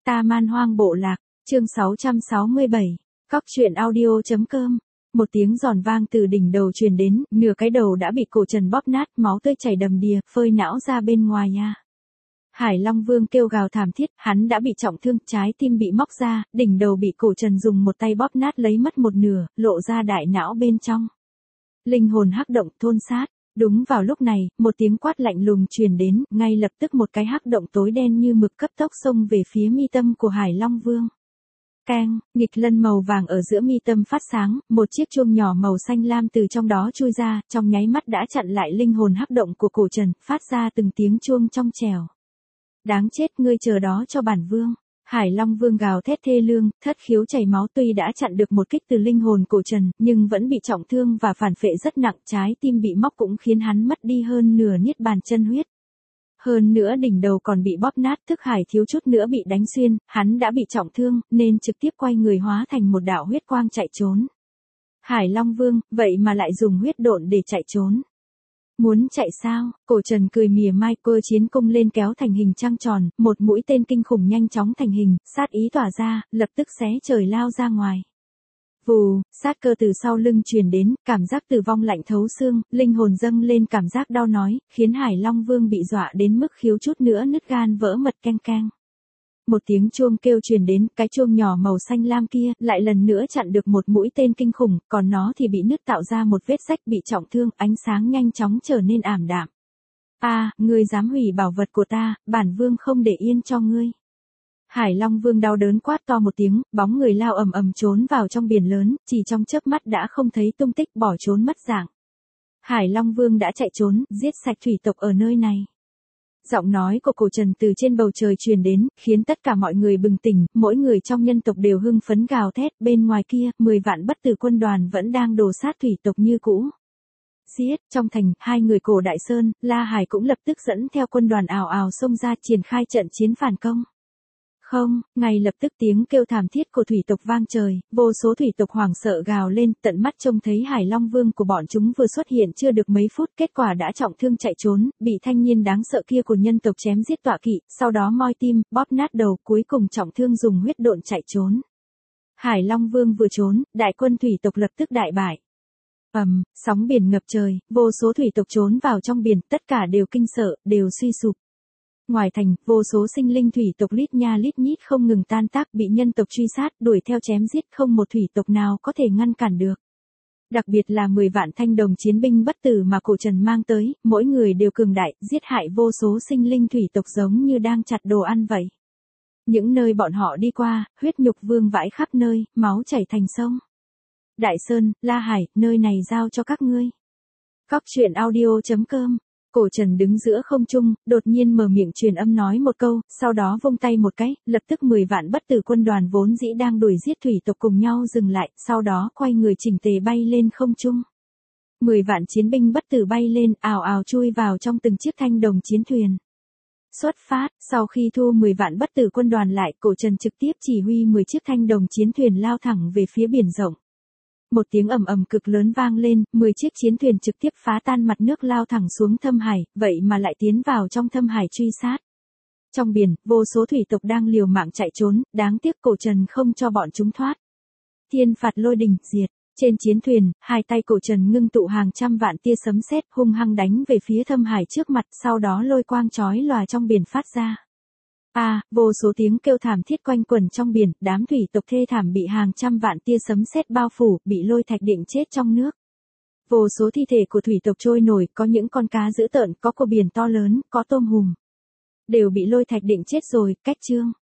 Ta Man Hoang Bộ Lạc, chương 667, Cóc truyện audio.com. Một tiếng giòn vang từ đỉnh đầu truyền đến, nửa cái đầu đã bị cổ trần bóp nát, máu tươi chảy đầm đìa, phơi não ra bên ngoài nha. Hải Long Vương kêu gào thảm thiết, hắn đã bị trọng thương, trái tim bị móc ra, đỉnh đầu bị cổ trần dùng một tay bóp nát lấy mất một nửa, lộ ra đại não bên trong. Linh hồn hắc động thôn sát. Đúng vào lúc này, một tiếng quát lạnh lùng truyền đến, ngay lập tức một cái hắc động tối đen như mực cấp tốc xông về phía mi tâm của Hải Long Vương. Keng, nghịch lân màu vàng ở giữa mi tâm phát sáng, một chiếc chuông nhỏ màu xanh lam từ trong đó chui ra, trong nháy mắt đã chặn lại linh hồn hắc động của cổ trần, phát ra từng tiếng chuông trong trẻo. Đáng chết, ngươi chờ đó cho bản vương. Hải Long Vương gào thét thê lương, thất khiếu chảy máu, tuy đã chặn được một kích từ linh hồn cổ trần, nhưng vẫn bị trọng thương và phản phệ rất nặng, trái tim bị móc cũng khiến hắn mất đi hơn nửa niết bàn chân huyết. Hơn nữa đỉnh đầu còn bị bóp nát, thức hải thiếu chút nữa bị đánh xuyên, hắn đã bị trọng thương, nên trực tiếp quay người hóa thành một đạo huyết quang chạy trốn. Hải Long Vương, vậy mà lại dùng huyết độn để chạy trốn. Muốn chạy sao? Cổ trần cười mỉa mai, cơ chiến cung lên kéo thành hình trăng tròn, một mũi tên kinh khủng nhanh chóng thành hình, sát ý tỏa ra, lập tức xé trời lao ra ngoài. Vù, sát cơ từ sau lưng truyền đến, cảm giác tử vong lạnh thấu xương, linh hồn dâng lên cảm giác đau nhói, khiến Hải Long Vương bị dọa đến mức khiếu chút nữa nứt gan vỡ mật keng keng. Một tiếng chuông kêu truyền đến, cái chuông nhỏ màu xanh lam kia, lại lần nữa chặn được một mũi tên kinh khủng, còn nó thì bị nứt tạo ra một vết rách, bị trọng thương, ánh sáng nhanh chóng trở nên ảm đạm. Ngươi dám hủy bảo vật của ta, bản vương không để yên cho ngươi. Hải Long Vương đau đớn quát to một tiếng, bóng người lao ầm ầm trốn vào trong biển lớn, chỉ trong chớp mắt đã không thấy tung tích, bỏ trốn mất dạng. Hải Long Vương đã chạy trốn, giết sạch thủy tộc ở nơi này. Giọng nói của cổ trần từ trên bầu trời truyền đến, khiến tất cả mọi người bừng tỉnh, mỗi người trong nhân tộc đều hưng phấn gào thét, bên ngoài kia, 10 vạn bất tử quân đoàn vẫn đang đổ sát thủy tộc như cũ. Giết, trong thành, hai người cổ Đại Sơn, La Hải cũng lập tức dẫn theo quân đoàn ào ào xông ra triển khai trận chiến phản công. Không, ngay lập tức tiếng kêu thảm thiết của thủy tộc vang trời, vô số thủy tộc hoảng sợ gào lên, tận mắt trông thấy Hải Long Vương của bọn chúng vừa xuất hiện chưa được mấy phút, kết quả đã trọng thương chạy trốn, bị thanh niên đáng sợ kia của nhân tộc chém giết tọa kỵ, sau đó moi tim, bóp nát đầu, cuối cùng trọng thương dùng huyết độn chạy trốn. Hải Long Vương vừa trốn, đại quân thủy tộc lập tức đại bại. Sóng biển ngập trời, vô số thủy tộc trốn vào trong biển, tất cả đều kinh sợ, đều suy sụp. Ngoài thành, vô số sinh linh thủy tộc lít nha lít nhít không ngừng tan tác, bị nhân tộc truy sát, đuổi theo chém giết, không một thủy tộc nào có thể ngăn cản được. Đặc biệt là 10 vạn thanh đồng chiến binh bất tử mà cổ trần mang tới, mỗi người đều cường đại, giết hại vô số sinh linh thủy tộc giống như đang chặt đồ ăn vậy. Những nơi bọn họ đi qua, huyết nhục vương vãi khắp nơi, máu chảy thành sông. Đại Sơn, La Hải, nơi này giao cho các ngươi. Cóc truyện audio.com. Cổ trần đứng giữa không trung, đột nhiên mở miệng truyền âm nói một câu, sau đó vung tay một cái, lập tức 10 vạn bất tử quân đoàn vốn dĩ đang đuổi giết thủy tộc cùng nhau dừng lại, sau đó quay người chỉnh tề bay lên không trung. 10 vạn chiến binh bất tử bay lên, ào ào chui vào trong từng chiếc thanh đồng chiến thuyền. Xuất phát, sau khi thu 10 vạn bất tử quân đoàn lại, cổ trần trực tiếp chỉ huy 10 chiếc thanh đồng chiến thuyền lao thẳng về phía biển rộng. Một tiếng ầm ầm cực lớn vang lên, 10 chiếc chiến thuyền trực tiếp phá tan mặt nước lao thẳng xuống thâm hải, vậy mà lại tiến vào trong thâm hải truy sát. Trong biển, vô số thủy tộc đang liều mạng chạy trốn, đáng tiếc cổ trần không cho bọn chúng thoát. Thiên phạt lôi đình, diệt. Trên chiến thuyền, hai tay cổ trần ngưng tụ hàng trăm vạn tia sấm sét hung hăng đánh về phía thâm hải trước mặt, sau đó lôi quang chói lòa trong biển phát ra. Vô số tiếng kêu thảm thiết quanh quẩn trong biển, đám thủy tộc thê thảm bị hàng trăm vạn tia sấm sét bao phủ, bị lôi thạch định chết trong nước. Vô số thi thể của thủy tộc trôi nổi, có những con cá dữ tợn, có cua biển to lớn, có tôm hùm. Đều bị lôi thạch định chết rồi, cách chương.